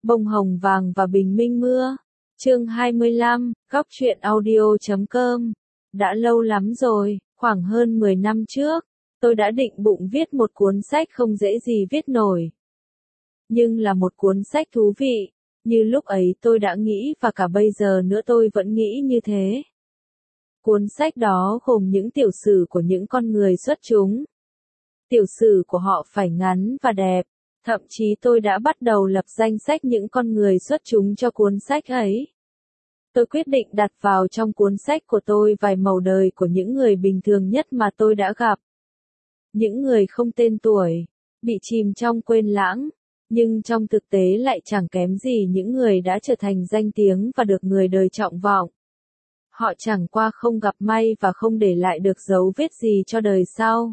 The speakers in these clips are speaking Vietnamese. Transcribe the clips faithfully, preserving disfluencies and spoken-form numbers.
Bông hồng vàng và bình minh mưa. Chương hai mươi lăm, góc truyện audio chấm com. Đã lâu lắm rồi, khoảng hơn mười năm trước, tôi đã định bụng viết một cuốn sách không dễ gì viết nổi. Nhưng là một cuốn sách thú vị, như lúc ấy tôi đã nghĩ và cả bây giờ nữa tôi vẫn nghĩ như thế. Cuốn sách đó gồm những tiểu sử của những con người xuất chúng. Tiểu sử của họ phải ngắn và đẹp. Thậm chí tôi đã bắt đầu lập danh sách những con người xuất chúng cho cuốn sách ấy. Tôi quyết định đặt vào trong cuốn sách của tôi vài mẩu đời của những người bình thường nhất mà tôi đã gặp. Những người không tên tuổi, bị chìm trong quên lãng, nhưng trong thực tế lại chẳng kém gì những người đã trở thành danh tiếng và được người đời trọng vọng. Họ chẳng qua không gặp may và không để lại được dấu vết gì cho đời sau.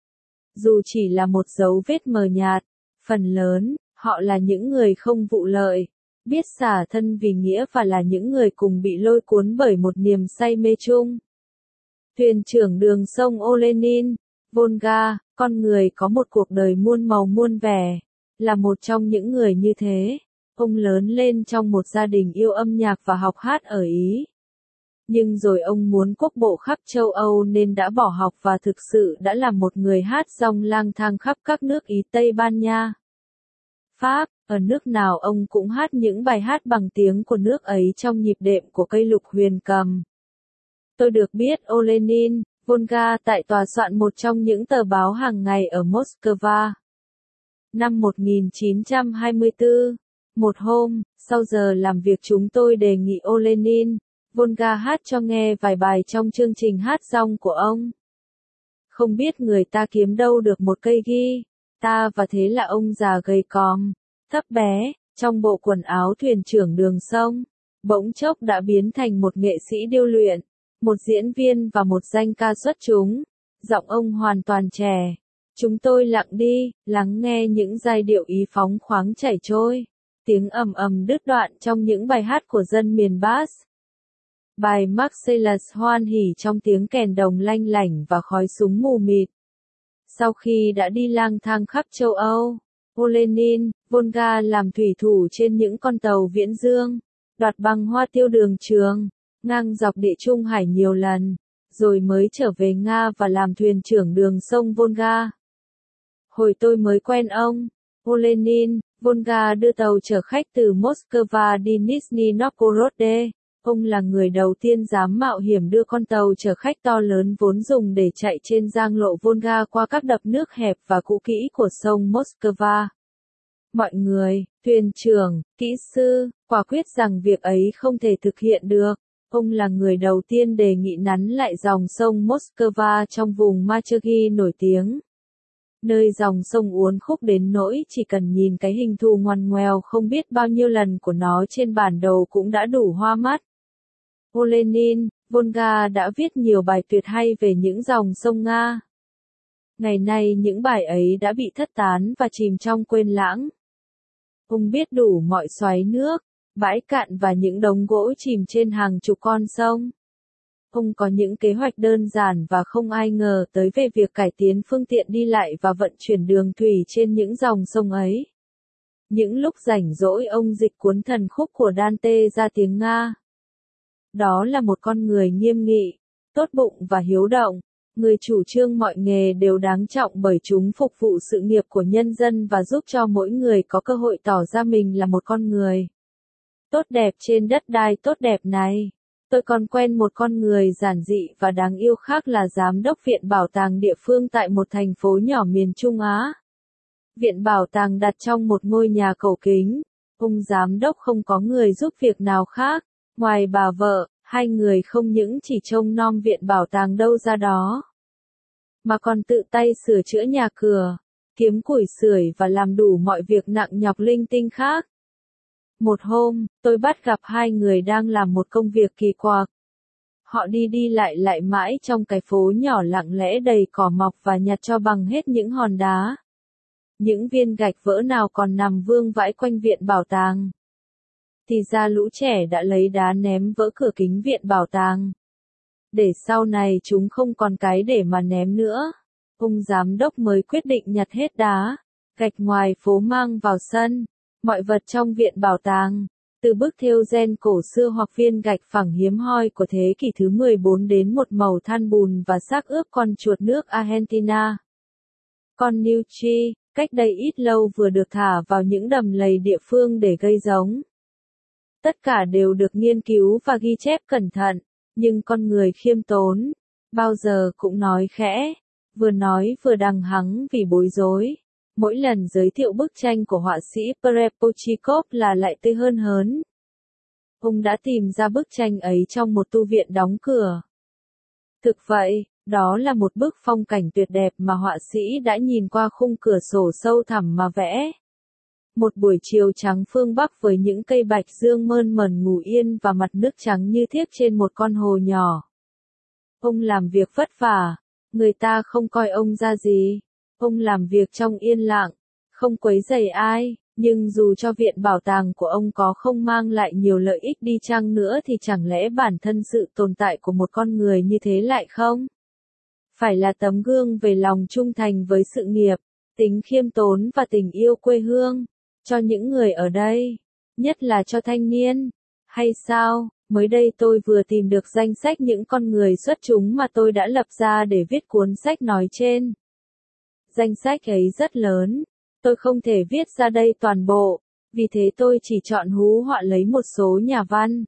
Dù chỉ là một dấu vết mờ nhạt, phần lớn, họ là những người không vụ lợi, biết xả thân vì nghĩa và là những người cùng bị lôi cuốn bởi một niềm say mê chung. Thuyền trưởng đường sông Olenin, Volga, con người có một cuộc đời muôn màu muôn vẻ, là một trong những người như thế. Ông lớn lên trong một gia đình yêu âm nhạc và học hát ở Ý. Nhưng rồi ông muốn quốc bộ khắp châu Âu nên đã bỏ học và thực sự đã là một người hát rong lang thang khắp các nước Ý, Tây Ban Nha, Pháp, ở nước nào ông cũng hát những bài hát bằng tiếng của nước ấy trong nhịp đệm của cây lục huyền cầm. Tôi được biết Olenin, Volga tại tòa soạn một trong những tờ báo hàng ngày ở Moscow. Năm một nghìn chín trăm hai mươi tư, một hôm, sau giờ làm việc chúng tôi đề nghị Olenin, Volga hát cho nghe vài bài trong chương trình hát rong của ông. Không biết người ta kiếm đâu được một cây guitar và thế là ông già gầy còm, thấp bé, trong bộ quần áo thuyền trưởng đường sông, bỗng chốc đã biến thành một nghệ sĩ điêu luyện, một diễn viên và một danh ca xuất chúng. Giọng ông hoàn toàn trẻ. Chúng tôi lặng đi, lắng nghe những giai điệu ý phóng khoáng chảy trôi, tiếng ầm ầm đứt đoạn trong những bài hát của dân miền Bass. Bài Marcellus hoan hỉ trong tiếng kèn đồng lanh lảnh và khói súng mù mịt. Sau khi đã đi lang thang khắp châu Âu, Olenin, Volga làm thủy thủ trên những con tàu viễn dương, đoạt bằng hoa tiêu đường trường, ngang dọc địa Trung Hải nhiều lần, rồi mới trở về Nga và làm thuyền trưởng đường sông Volga. Hồi tôi mới quen ông, Olenin, Volga đưa tàu chở khách từ Moscow đi Nizhny Novgorod. Ông là người đầu tiên dám mạo hiểm đưa con tàu chở khách to lớn vốn dùng để chạy trên giang lộ Volga qua các đập nước hẹp và cũ kỹ của sông Moscow. Mọi người, thuyền trưởng, kỹ sư, quả quyết rằng việc ấy không thể thực hiện được. Ông là người đầu tiên đề nghị nắn lại dòng sông Moscow trong vùng Machergy nổi tiếng. Nơi dòng sông uốn khúc đến nỗi chỉ cần nhìn cái hình thù ngoằn ngoèo không biết bao nhiêu lần của nó trên bản đồ cũng đã đủ hoa mắt. Olenin, Volga đã viết nhiều bài tuyệt hay về những dòng sông Nga. Ngày nay những bài ấy đã bị thất tán và chìm trong quên lãng. Ông biết đủ mọi xoáy nước, bãi cạn và những đống gỗ chìm trên hàng chục con sông. Ông có những kế hoạch đơn giản và không ai ngờ tới về việc cải tiến phương tiện đi lại và vận chuyển đường thủy trên những dòng sông ấy. Những lúc rảnh rỗi ông dịch cuốn thần khúc của Dante ra tiếng Nga. Đó là một con người nghiêm nghị, tốt bụng và hiếu động, người chủ trương mọi nghề đều đáng trọng bởi chúng phục vụ sự nghiệp của nhân dân và giúp cho mỗi người có cơ hội tỏ ra mình là một con người tốt đẹp trên đất đai tốt đẹp này. Tôi còn quen một con người giản dị và đáng yêu khác là giám đốc viện bảo tàng địa phương tại một thành phố nhỏ miền Trung Á. Viện bảo tàng đặt trong một ngôi nhà cổ kính. Ông giám đốc không có người giúp việc nào khác, ngoài bà vợ. Hai người không những chỉ trông nom viện bảo tàng đâu ra đó, mà còn tự tay sửa chữa nhà cửa, kiếm củi sưởi và làm đủ mọi việc nặng nhọc linh tinh khác. Một hôm, tôi bắt gặp hai người đang làm một công việc kỳ quặc. Họ đi đi lại lại mãi trong cái phố nhỏ lặng lẽ đầy cỏ mọc và nhặt cho bằng hết những hòn đá. Những viên gạch vỡ nào còn nằm vương vãi quanh viện bảo tàng. Thì ra lũ trẻ đã lấy đá ném vỡ cửa kính viện bảo tàng. Để sau này chúng không còn cái để mà ném nữa, ông giám đốc mới quyết định nhặt hết đá, gạch ngoài phố mang vào sân. Mọi vật trong viện bảo tàng, từ bức thêu gen cổ xưa hoặc viên gạch phẳng hiếm hoi của thế kỷ thứ mười bốn đến một màu than bùn và xác ướp con chuột nước Argentina. Con Nutri, cách đây ít lâu vừa được thả vào những đầm lầy địa phương để gây giống. Tất cả đều được nghiên cứu và ghi chép cẩn thận, nhưng con người khiêm tốn, bao giờ cũng nói khẽ, vừa nói vừa đằng hắng vì bối rối. Mỗi lần giới thiệu bức tranh của họa sĩ Prepotchikov là lại tươi hơn hớn. Ông đã tìm ra bức tranh ấy trong một tu viện đóng cửa. Thực vậy, đó là một bức phong cảnh tuyệt đẹp mà họa sĩ đã nhìn qua khung cửa sổ sâu thẳm mà vẽ. Một buổi chiều trắng phương Bắc với những cây bạch dương mơn mởn ngủ yên và mặt nước trắng như thiếc trên một con hồ nhỏ. Ông làm việc vất vả, người ta không coi ông ra gì. Ông làm việc trong yên lặng, không quấy rầy ai, nhưng dù cho viện bảo tàng của ông có không mang lại nhiều lợi ích đi chăng nữa thì chẳng lẽ bản thân sự tồn tại của một con người như thế lại không? Phải là tấm gương về lòng trung thành với sự nghiệp, tính khiêm tốn và tình yêu quê hương, cho những người ở đây, nhất là cho thanh niên, hay sao? Mới đây tôi vừa tìm được danh sách những con người xuất chúng mà tôi đã lập ra để viết cuốn sách nói trên. Danh sách ấy rất lớn, tôi không thể viết ra đây toàn bộ, vì thế tôi chỉ chọn hú họa lấy một số nhà văn.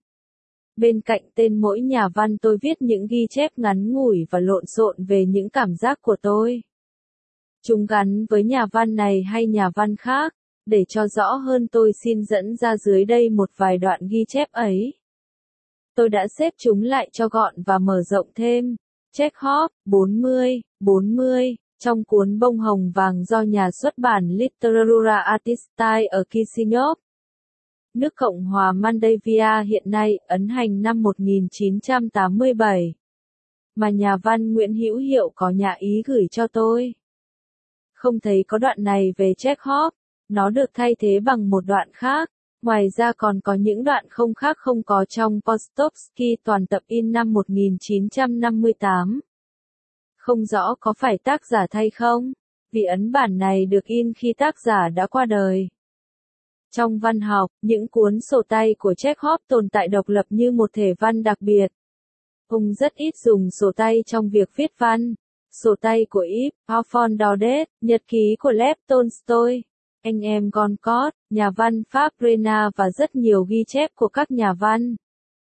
Bên cạnh tên mỗi nhà văn tôi viết những ghi chép ngắn ngủi và lộn xộn về những cảm giác của tôi. Chúng gắn với nhà văn này hay nhà văn khác, để cho rõ hơn tôi xin dẫn ra dưới đây một vài đoạn ghi chép ấy. Tôi đã xếp chúng lại cho gọn và mở rộng thêm. Chekhov, bốn mươi, bốn mươi. Trong cuốn Bông hồng vàng do nhà xuất bản Literatura Artistai ở Chisinau, nước Cộng hòa Moldavia hiện nay, ấn hành năm một nghìn chín trăm tám mươi bảy, mà nhà văn Nguyễn Hữu Hiệu có nhã ý gửi cho tôi. Không thấy có đoạn này về Chekhov, nó được thay thế bằng một đoạn khác, ngoài ra còn có những đoạn không khác không có trong Postovsky toàn tập in năm một nghìn chín trăm năm mươi tám. Không rõ có phải tác giả thay không, vì ấn bản này được in khi tác giả đã qua đời. Trong văn học, những cuốn sổ tay của Chekhov tồn tại độc lập như một thể văn đặc biệt. Ông rất ít dùng sổ tay trong việc viết văn. Sổ tay của Yves Afonso, nhật ký của Lev Tolstoy, anh em Goncourt, nhà văn Pháp Rena và rất nhiều ghi chép của các nhà văn,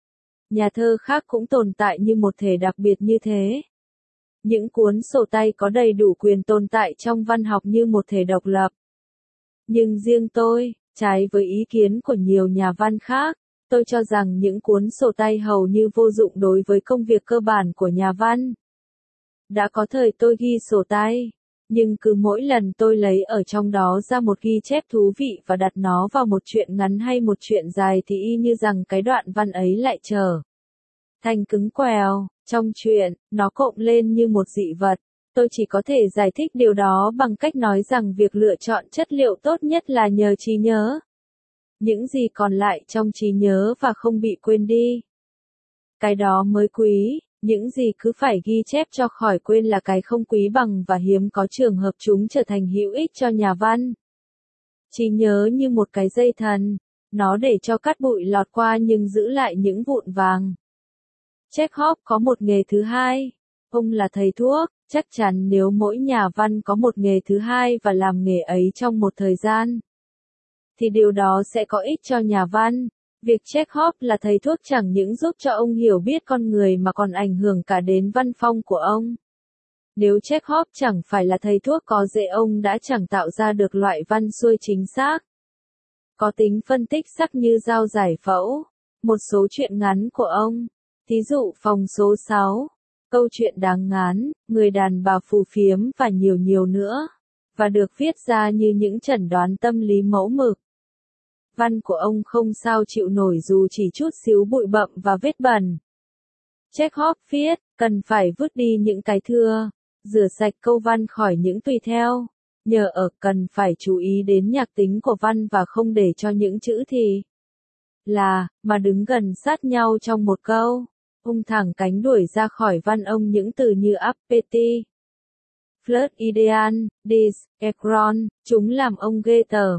nhà thơ khác cũng tồn tại như một thể đặc biệt như thế. Những cuốn sổ tay có đầy đủ quyền tồn tại trong văn học như một thể độc lập. Nhưng riêng tôi, trái với ý kiến của nhiều nhà văn khác, tôi cho rằng những cuốn sổ tay hầu như vô dụng đối với công việc cơ bản của nhà văn. Đã có thời tôi ghi sổ tay, nhưng cứ mỗi lần tôi lấy ở trong đó ra một ghi chép thú vị và đặt nó vào một chuyện ngắn hay một chuyện dài thì y như rằng cái đoạn văn ấy lại trở thành cứng quèo. Trong chuyện, nó cộng lên như một dị vật. Tôi chỉ có thể giải thích điều đó bằng cách nói rằng việc lựa chọn chất liệu tốt nhất là nhờ trí nhớ. Những gì còn lại trong trí nhớ và không bị quên đi, cái đó mới quý. Những gì cứ phải ghi chép cho khỏi quên là cái không quý bằng và hiếm có trường hợp chúng trở thành hữu ích cho nhà văn. Trí nhớ như một cái dây thần, nó để cho cát bụi lọt qua nhưng giữ lại những vụn vàng. Chekhov có một nghề thứ hai. Ông là thầy thuốc. Chắc chắn nếu mỗi nhà văn có một nghề thứ hai và làm nghề ấy trong một thời gian, thì điều đó sẽ có ích cho nhà văn. Việc Chekhov là thầy thuốc chẳng những giúp cho ông hiểu biết con người mà còn ảnh hưởng cả đến văn phong của ông. Nếu Chekhov chẳng phải là thầy thuốc có dễ ông đã chẳng tạo ra được loại văn xuôi chính xác, có tính phân tích sắc như dao giải phẫu. Một số truyện ngắn của ông, thí dụ Phòng số sáu, Câu chuyện đáng ngán, Người đàn bà phù phiếm và nhiều nhiều nữa, và được viết ra như những chẩn đoán tâm lý mẫu mực. Văn của ông không sao chịu nổi dù chỉ chút xíu bụi bặm và vết bẩn. Chekhov viết, cần phải vứt đi những cái thưa, rửa sạch câu văn khỏi những tùy theo. Nhờ ở cần phải chú ý đến nhạc tính của văn và không để cho những chữ thì là, mà đứng gần sát nhau trong một câu. Ông thẳng cánh đuổi ra khỏi văn ông những từ như appétit, flirt ideal, dis, ekron, chúng làm ông ghê tởm.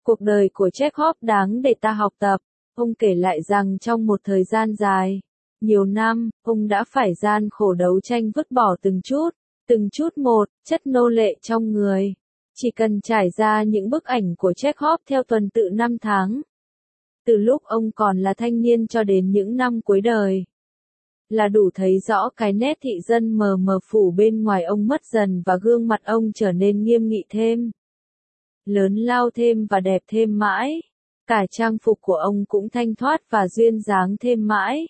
Cuộc đời của Chekhov đáng để ta học tập. Ông kể lại rằng trong một thời gian dài, nhiều năm, ông đã phải gian khổ đấu tranh vứt bỏ từng chút, từng chút một, chất nô lệ trong người. Chỉ cần trải ra những bức ảnh của Chekhov theo tuần tự năm tháng. Từ lúc ông còn là thanh niên cho đến những năm cuối đời. Là đủ thấy rõ cái nét thị dân mờ mờ phủ bên ngoài ông mất dần và gương mặt ông trở nên nghiêm nghị thêm. Lớn lao thêm và đẹp thêm mãi. Cả trang phục của ông cũng thanh thoát và duyên dáng thêm mãi.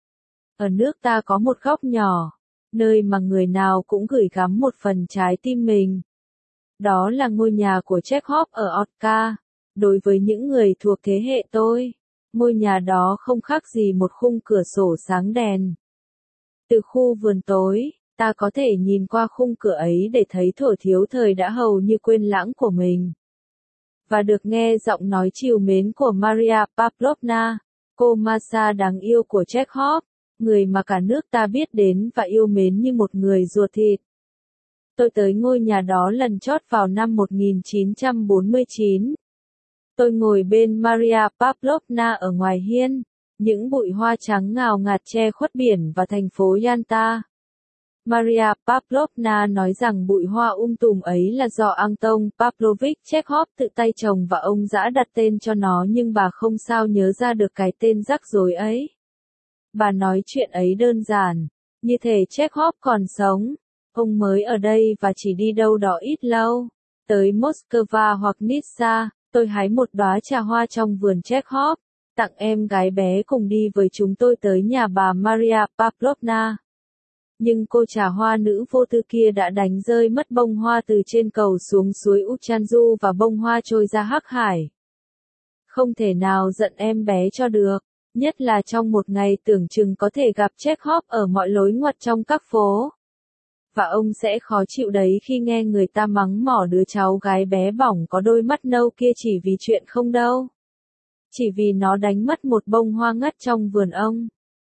Ở nước ta có một góc nhỏ, nơi mà người nào cũng gửi gắm một phần trái tim mình. Đó là ngôi nhà của Chekhov ở Otka. Đối với những người thuộc thế hệ tôi, ngôi nhà đó không khác gì một khung cửa sổ sáng đèn. Từ khu vườn tối, ta có thể nhìn qua khung cửa ấy để thấy thuở thiếu thời đã hầu như quên lãng của mình. Và được nghe giọng nói trìu mến của Maria Pavlovna, cô Masha đáng yêu của Chekhov, người mà cả nước ta biết đến và yêu mến như một người ruột thịt. Tôi tới ngôi nhà đó lần chót vào năm một nghìn chín trăm bốn mươi chín. Tôi ngồi bên Maria Pavlovna ở ngoài hiên, những bụi hoa trắng ngào ngạt che khuất biển và thành phố Yalta. Maria Pavlovna nói rằng bụi hoa um tùm ấy là do Anton Pavlovich Chekhov tự tay trồng và ông dã đặt tên cho nó, nhưng bà không sao nhớ ra được cái tên rắc rối ấy. Bà nói chuyện ấy đơn giản, như thể Chekhov còn sống. Ông mới ở đây và chỉ đi đâu đó ít lâu. Tới Moscow hoặc Nizza, tôi hái một đóa trà hoa trong vườn Chekhov, tặng em gái bé cùng đi với chúng tôi tới nhà bà Maria Pavlovna. Nhưng cô trà hoa nữ vô tư kia đã đánh rơi mất bông hoa từ trên cầu xuống suối Uchanzu và bông hoa trôi ra Hắc Hải. Không thể nào giận em bé cho được, nhất là trong một ngày tưởng chừng có thể gặp Chekhov ở mọi lối ngoặt trong các phố. Và ông sẽ khó chịu đấy khi nghe người ta mắng mỏ đứa cháu gái bé bỏng có đôi mắt nâu kia chỉ vì chuyện không đâu. Chỉ vì nó đánh mất một bông hoa ngắt trong vườn ông.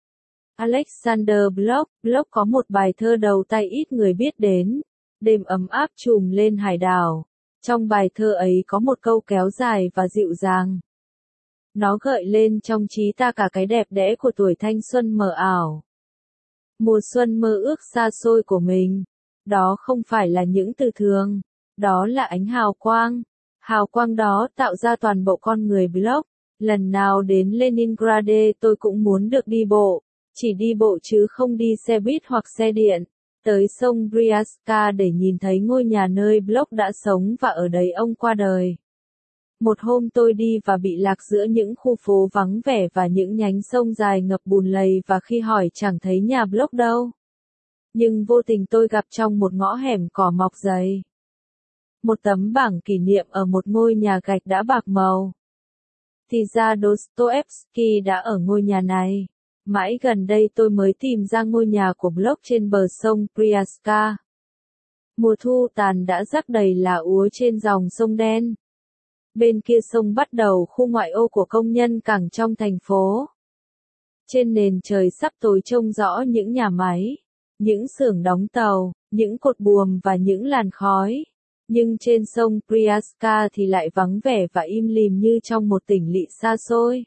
Alexander Blok, Blok có một bài thơ đầu tay ít người biết đến, đêm ấm áp trùm lên hải đảo. Trong bài thơ ấy có một câu kéo dài và dịu dàng. Nó gợi lên trong trí ta cả cái đẹp đẽ của tuổi thanh xuân mờ ảo. Mùa xuân mơ ước xa xôi của mình. Đó không phải là những từ thường. Đó là ánh hào quang. Hào quang đó tạo ra toàn bộ con người Blok. Lần nào đến Leningrad tôi cũng muốn được đi bộ. Chỉ đi bộ chứ không đi xe buýt hoặc xe điện. Tới sông Briaska để nhìn thấy ngôi nhà nơi Blok đã sống và ở đấy ông qua đời. Một hôm tôi đi và bị lạc giữa những khu phố vắng vẻ và những nhánh sông dài ngập bùn lầy, và khi hỏi chẳng thấy nhà Blok đâu. Nhưng vô tình tôi gặp trong một ngõ hẻm cỏ mọc dày một tấm bảng kỷ niệm ở một ngôi nhà gạch đã bạc màu. Thì ra Dostoevsky đã ở ngôi nhà này. Mãi gần đây tôi mới tìm ra ngôi nhà của Blok trên bờ sông Briaska. Mùa thu tàn đã rắc đầy lá úa trên dòng sông đen. Bên kia sông bắt đầu khu ngoại ô của công nhân cảng trong thành phố. Trên nền trời sắp tối trông rõ những nhà máy, những xưởng đóng tàu, những cột buồm và những làn khói. Nhưng trên sông Briaska thì lại vắng vẻ và im lìm như trong một tỉnh lỵ xa xôi.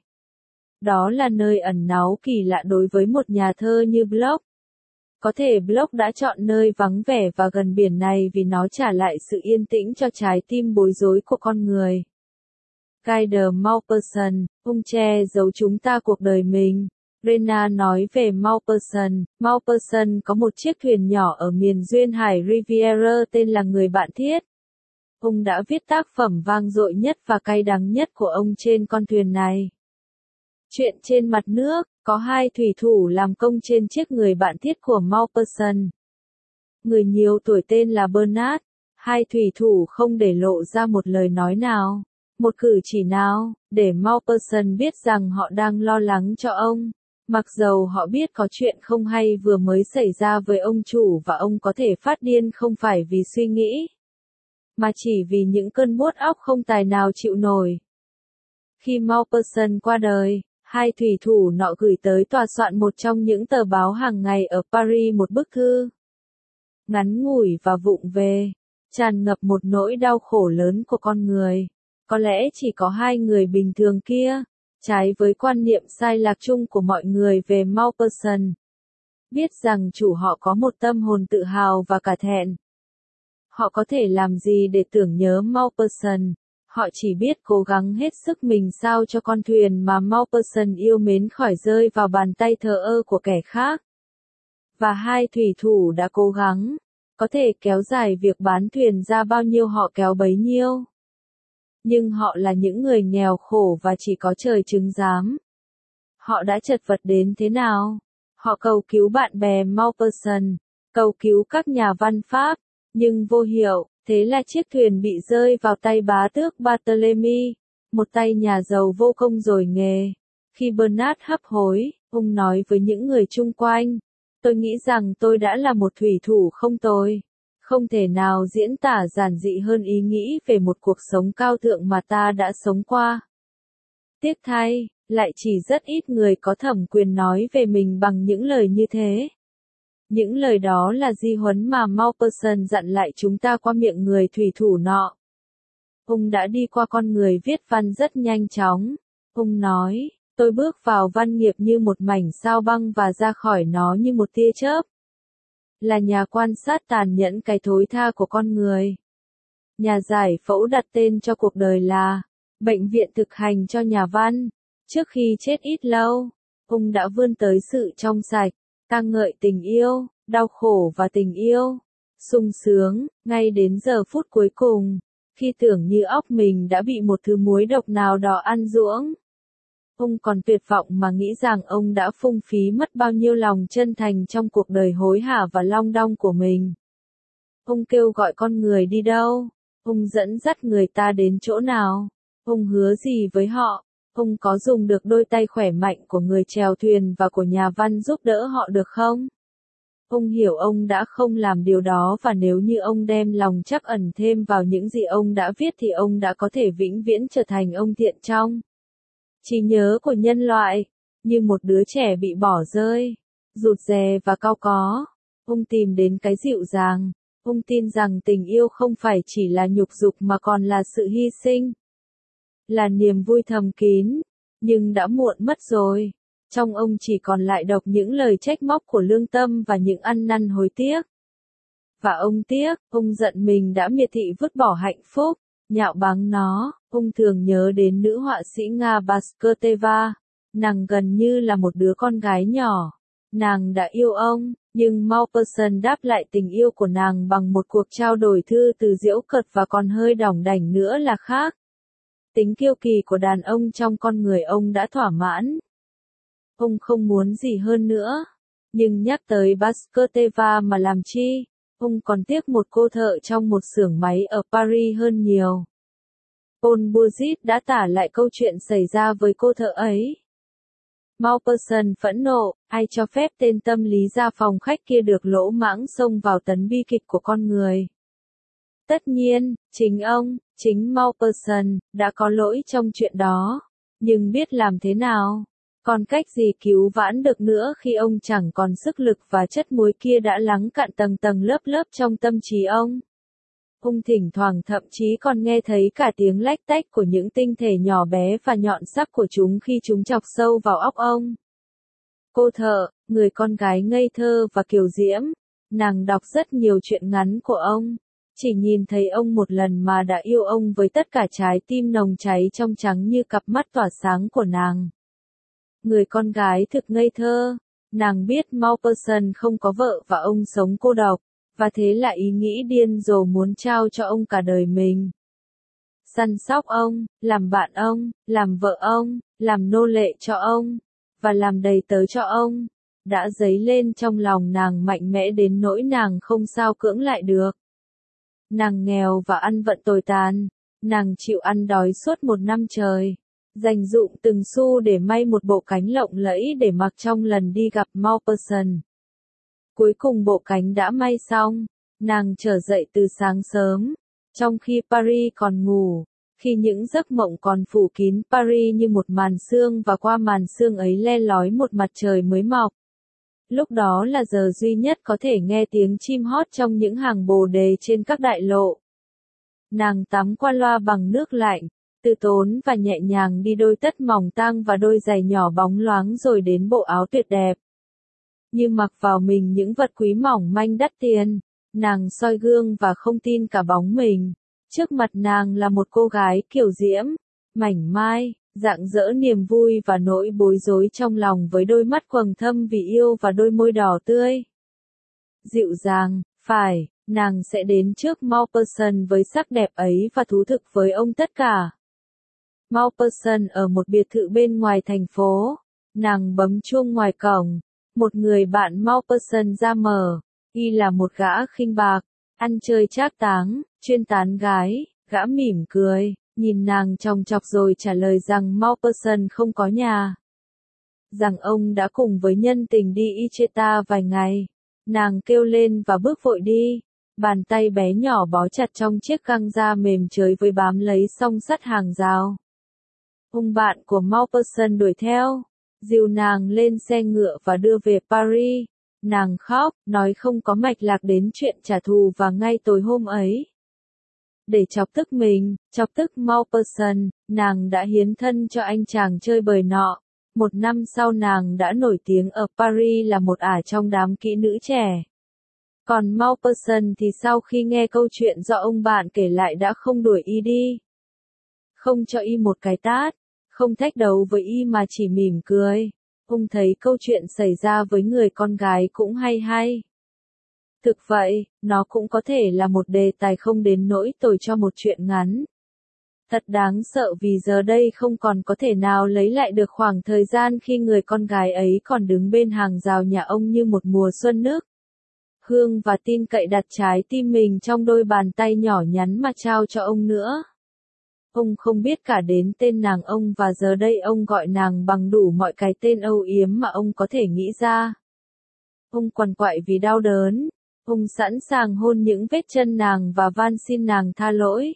Đó là nơi ẩn náu kỳ lạ đối với một nhà thơ như Blok. Có thể Blok đã chọn nơi vắng vẻ và gần biển này vì nó trả lại sự yên tĩnh cho trái tim bối rối của con người. Guy de Maupassant, ông che giấu chúng ta cuộc đời mình. Rena nói về Maupassant. Maupassant có một chiếc thuyền nhỏ ở miền duyên hải Riviera tên là Người Bạn Thiết. Ông đã viết tác phẩm vang dội nhất và cay đắng nhất của ông trên con thuyền này. Chuyện trên mặt nước, có hai thủy thủ làm công trên chiếc Người Bạn Thiết của Maupassant. Người nhiều tuổi tên là Bernard. Hai thủy thủ không để lộ ra một lời nói nào, một cử chỉ nào, để Maupassant biết rằng họ đang lo lắng cho ông. Mặc dầu họ biết có chuyện không hay vừa mới xảy ra với ông chủ và ông có thể phát điên không phải vì suy nghĩ, mà chỉ vì những cơn buốt óc không tài nào chịu nổi. Khi Maupassant qua đời, hai thủy thủ nọ gửi tới tòa soạn một trong những tờ báo hàng ngày ở Paris một bức thư. Ngắn ngủi và vụng về, tràn ngập một nỗi đau khổ lớn của con người. Có lẽ chỉ có hai người bình thường kia, trái với quan niệm sai lạc chung của mọi người về Maupassant, biết rằng chủ họ có một tâm hồn tự hào và cả thẹn. Họ có thể làm gì để tưởng nhớ Maupassant? Họ chỉ biết cố gắng hết sức mình sao cho con thuyền mà Maupassant yêu mến khỏi rơi vào bàn tay thờ ơ của kẻ khác. Và hai thủy thủ đã cố gắng, có thể kéo dài việc bán thuyền ra bao nhiêu họ kéo bấy nhiêu. Nhưng họ là những người nghèo khổ và chỉ có trời chứng giám. Họ đã chật vật đến thế nào? Họ cầu cứu bạn bè Maupassant, cầu cứu các nhà văn Pháp, nhưng vô hiệu, thế là chiếc thuyền bị rơi vào tay bá tước Barthélemy, một tay nhà giàu vô công rồi nghề. Khi Bernard hấp hối, ông nói với những người chung quanh, tôi nghĩ rằng tôi đã là một thủy thủ không tồi. Không thể nào diễn tả giản dị hơn ý nghĩ về một cuộc sống cao thượng mà ta đã sống qua. Tiếc thay, lại chỉ rất ít người có thẩm quyền nói về mình bằng những lời như thế. Những lời đó là di huấn mà Maupassant dặn lại chúng ta qua miệng người thủy thủ nọ. Ông đã đi qua con người viết văn rất nhanh chóng. Ông nói, tôi bước vào văn nghiệp như một mảnh sao băng và ra khỏi nó như một tia chớp. Là nhà quan sát tàn nhẫn cái thối tha của con người. Nhà giải phẫu đặt tên cho cuộc đời là bệnh viện thực hành cho nhà văn. Trước khi chết ít lâu, ông đã vươn tới sự trong sạch, ca ngợi tình yêu, đau khổ và tình yêu, sung sướng, ngay đến giờ phút cuối cùng, khi tưởng như óc mình đã bị một thứ muối độc nào đó ăn ruỗng. Ông còn tuyệt vọng mà nghĩ rằng ông đã phung phí mất bao nhiêu lòng chân thành trong cuộc đời hối hả và long đong của mình. Ông kêu gọi con người đi đâu? Ông dẫn dắt người ta đến chỗ nào? Ông hứa gì với họ? Ông có dùng được đôi tay khỏe mạnh của người chèo thuyền và của nhà văn giúp đỡ họ được không? Ông hiểu ông đã không làm điều đó và nếu như ông đem lòng trắc ẩn thêm vào những gì ông đã viết thì ông đã có thể vĩnh viễn trở thành ông thiện trong trí nhớ của nhân loại, như một đứa trẻ bị bỏ rơi, rụt rè và cau có. Ông tìm đến cái dịu dàng. Ông tin rằng tình yêu không phải chỉ là nhục dục mà còn là sự hy sinh. Là niềm vui thầm kín. Nhưng đã muộn mất rồi. Trong ông chỉ còn lại độc những lời trách móc của lương tâm và những ăn năn hối tiếc. Và ông tiếc, ông giận mình đã miệt thị vứt bỏ hạnh phúc, nhạo báng nó. Ông thường nhớ đến nữ họa sĩ Nga Baskerteva. Nàng gần như là một đứa con gái nhỏ. Nàng đã yêu ông, nhưng Maupassant đáp lại tình yêu của nàng bằng một cuộc trao đổi thư từ giễu cợt và còn hơi đỏng đảnh nữa là khác. Tính kiêu kỳ của đàn ông trong con người ông đã thỏa mãn. Ông không muốn gì hơn nữa. Nhưng nhắc tới Baskerteva mà làm chi? Ông còn tiếc một cô thợ trong một xưởng máy ở Paris hơn nhiều. Paul Bourget đã tả lại câu chuyện xảy ra với cô thợ ấy. Maupassant phẫn nộ, ai cho phép tên tâm lý ra phòng khách kia được lỗ mãng xông vào tấn bi kịch của con người. Tất nhiên, chính ông, chính Maupassant, đã có lỗi trong chuyện đó. Nhưng biết làm thế nào? Còn cách gì cứu vãn được nữa khi ông chẳng còn sức lực và chất muối kia đã lắng cạn tầng tầng lớp lớp trong tâm trí ông. Ông thỉnh thoảng thậm chí còn nghe thấy cả tiếng lách tách của những tinh thể nhỏ bé và nhọn sắc của chúng khi chúng chọc sâu vào óc ông. Cô thợ, người con gái ngây thơ và kiều diễm, nàng đọc rất nhiều truyện ngắn của ông. Chỉ nhìn thấy ông một lần mà đã yêu ông với tất cả trái tim nồng cháy trong trắng như cặp mắt tỏa sáng của nàng. Người con gái thực ngây thơ, nàng biết Maupassant không có vợ và ông sống cô độc, và thế là ý nghĩ điên rồ muốn trao cho ông cả đời mình. Săn sóc ông, làm bạn ông, làm vợ ông, làm nô lệ cho ông, và làm đầy tớ cho ông, đã dấy lên trong lòng nàng mạnh mẽ đến nỗi nàng không sao cưỡng lại được. Nàng nghèo và ăn vận tồi tàn, nàng chịu ăn đói suốt một năm trời, dành dụm từng xu để may một bộ cánh lộng lẫy để mặc trong lần đi gặp Maupassant. Cuối cùng bộ cánh đã may xong, nàng trở dậy từ sáng sớm, trong khi Paris còn ngủ, khi những giấc mộng còn phủ kín Paris như một màn sương và qua màn sương ấy le lói một mặt trời mới mọc. Lúc đó là giờ duy nhất có thể nghe tiếng chim hót trong những hàng bồ đề trên các đại lộ. Nàng tắm qua loa bằng nước lạnh, từ tốn và nhẹ nhàng đi đôi tất mỏng tang và đôi giày nhỏ bóng loáng rồi đến bộ áo tuyệt đẹp. Như mặc vào mình những vật quý mỏng manh đắt tiền, nàng soi gương và không tin cả bóng mình. Trước mặt nàng là một cô gái kiều diễm, mảnh mai, rạng rỡ niềm vui và nỗi bối rối trong lòng với đôi mắt quầng thâm vì yêu và đôi môi đỏ tươi. Dịu dàng, phải, nàng sẽ đến trước Maupassant với sắc đẹp ấy và thú thực với ông tất cả. Maupassant ở một biệt thự bên ngoài thành phố, nàng bấm chuông ngoài cổng, một người bạn Maupassant ra mở, y là một gã khinh bạc, ăn chơi trác táng, chuyên tán gái, gã mỉm cười, nhìn nàng chòng chọc rồi trả lời rằng Maupassant không có nhà. Rằng ông đã cùng với nhân tình đi Icheta vài ngày. Nàng kêu lên và bước vội đi, bàn tay bé nhỏ bó chặt trong chiếc găng da mềm chới với bám lấy song sắt hàng rào. Ông bạn của Maupassant đuổi theo, dìu nàng lên xe ngựa và đưa về Paris. Nàng khóc, nói không có mạch lạc đến chuyện trả thù và ngay tối hôm ấy. Để chọc tức mình, chọc tức Maupassant, nàng đã hiến thân cho anh chàng chơi bời nọ. Một năm sau nàng đã nổi tiếng ở Paris là một ả trong đám kỹ nữ trẻ. Còn Maupassant thì sau khi nghe câu chuyện do ông bạn kể lại đã không đuổi y đi. Không cho y một cái tát, không thách đấu với y mà chỉ mỉm cười. Ông thấy câu chuyện xảy ra với người con gái cũng hay hay. Thực vậy, nó cũng có thể là một đề tài không đến nỗi tồi cho một chuyện ngắn. Thật đáng sợ vì giờ đây không còn có thể nào lấy lại được khoảng thời gian khi người con gái ấy còn đứng bên hàng rào nhà ông như một mùa xuân nước. Hương và tin cậy đặt trái tim mình trong đôi bàn tay nhỏ nhắn mà trao cho ông nữa. Ông không biết cả đến tên nàng ông và giờ đây ông gọi nàng bằng đủ mọi cái tên âu yếm mà ông có thể nghĩ ra. Ông quằn quại vì đau đớn. Ông sẵn sàng hôn những vết chân nàng và van xin nàng tha lỗi.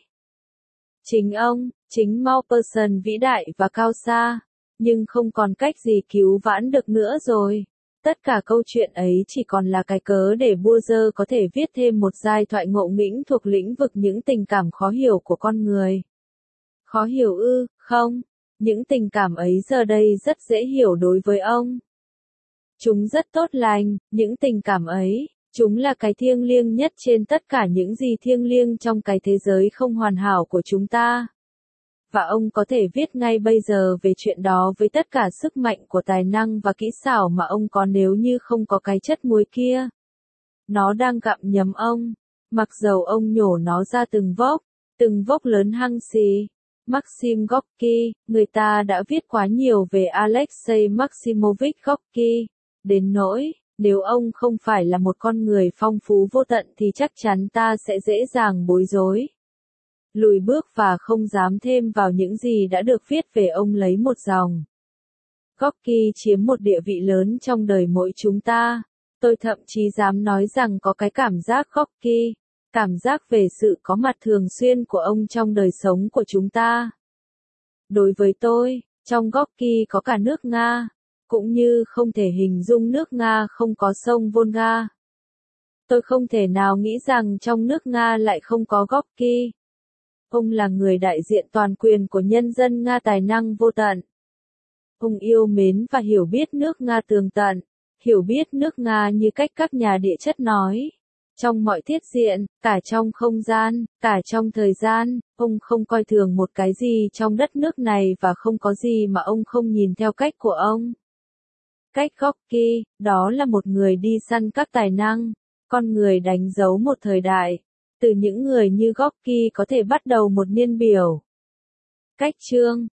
Chính ông, chính Maupassant vĩ đại và cao xa, nhưng không còn cách gì cứu vãn được nữa rồi. Tất cả câu chuyện ấy chỉ còn là cái cớ để Bourdieu có thể viết thêm một giai thoại ngộ nghĩnh thuộc lĩnh vực những tình cảm khó hiểu của con người. Khó hiểu ư, không, những tình cảm ấy giờ đây rất dễ hiểu đối với ông. Chúng rất tốt lành, những tình cảm ấy. Chúng là cái thiêng liêng nhất trên tất cả những gì thiêng liêng trong cái thế giới không hoàn hảo của chúng ta. Và ông có thể viết ngay bây giờ về chuyện đó với tất cả sức mạnh của tài năng và kỹ xảo mà ông có nếu như không có cái chất muối kia. Nó đang gặm nhấm ông, mặc dầu ông nhổ nó ra từng vốc, từng vốc lớn hăng xì. Maxim Gorky, người ta đã viết quá nhiều về Alexei Maximovich Gorky, đến nỗi nếu ông không phải là một con người phong phú vô tận thì chắc chắn ta sẽ dễ dàng bối rối. Lùi bước và không dám thêm vào những gì đã được viết về ông lấy một dòng. Gorky chiếm một địa vị lớn trong đời mỗi chúng ta. Tôi thậm chí dám nói rằng có cái cảm giác Gorky, cảm giác về sự có mặt thường xuyên của ông trong đời sống của chúng ta. Đối với tôi, trong Gorky có cả nước Nga. Cũng như không thể hình dung nước Nga không có sông Volga. Tôi không thể nào nghĩ rằng trong nước Nga lại không có Gorky. Ông là người đại diện toàn quyền của nhân dân Nga tài năng vô tận. Ông yêu mến và hiểu biết nước Nga tường tận, hiểu biết nước Nga như cách các nhà địa chất nói. Trong mọi thiết diện, cả trong không gian, cả trong thời gian, ông không coi thường một cái gì trong đất nước này và không có gì mà ông không nhìn theo cách của ông. Cách Gorky, đó là một người đi săn các tài năng, con người đánh dấu một thời đại. Từ những người như Gorky có thể bắt đầu một niên biểu. Cách chương